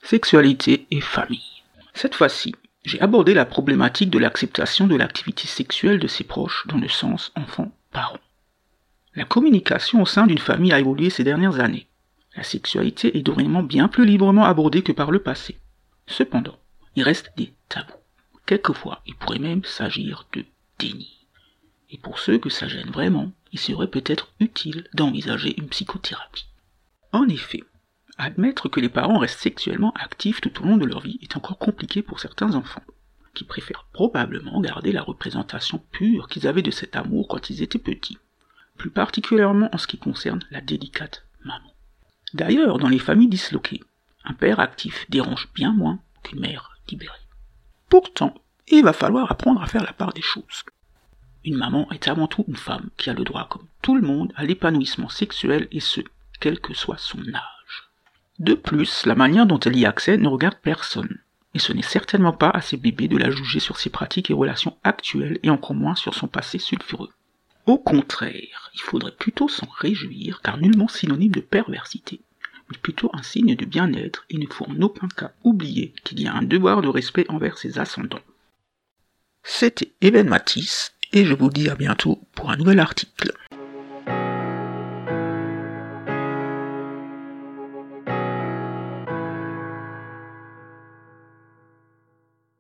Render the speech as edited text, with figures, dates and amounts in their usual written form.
Sexualité et famille. Cette fois-ci, j'ai abordé la problématique de l'acceptation de l'activité sexuelle de ses proches dans le sens enfant-parent. La communication au sein d'une famille a évolué ces dernières années. La sexualité est dorénavant bien plus librement abordée que par le passé. Cependant, il reste des tabous. Quelquefois, il pourrait même s'agir de déni. Et pour ceux que ça gêne vraiment, il serait peut-être utile d'envisager une psychothérapie. En effet, admettre que les parents restent sexuellement actifs tout au long de leur vie est encore compliqué pour certains enfants, qui préfèrent probablement garder la représentation pure qu'ils avaient de cet amour quand ils étaient petits, plus particulièrement en ce qui concerne la délicate maman. D'ailleurs, dans les familles disloquées, un père actif dérange bien moins qu'une mère libérée. Pourtant, il va falloir apprendre à faire la part des choses. Une maman est avant tout une femme qui a le droit, comme tout le monde, à l'épanouissement sexuel et ce, quel que soit son âge. De plus, la manière dont elle y accède ne regarde personne, et ce n'est certainement pas à ses bébés de la juger sur ses pratiques et relations actuelles et encore moins sur son passé sulfureux. Au contraire, il faudrait plutôt s'en réjouir car nullement synonyme de perversité, mais plutôt un signe de bien-être et il ne faut en aucun cas oublier qu'il y a un devoir de respect envers ses ascendants. C'était Eben Matisse et je vous dis à bientôt pour un nouvel article.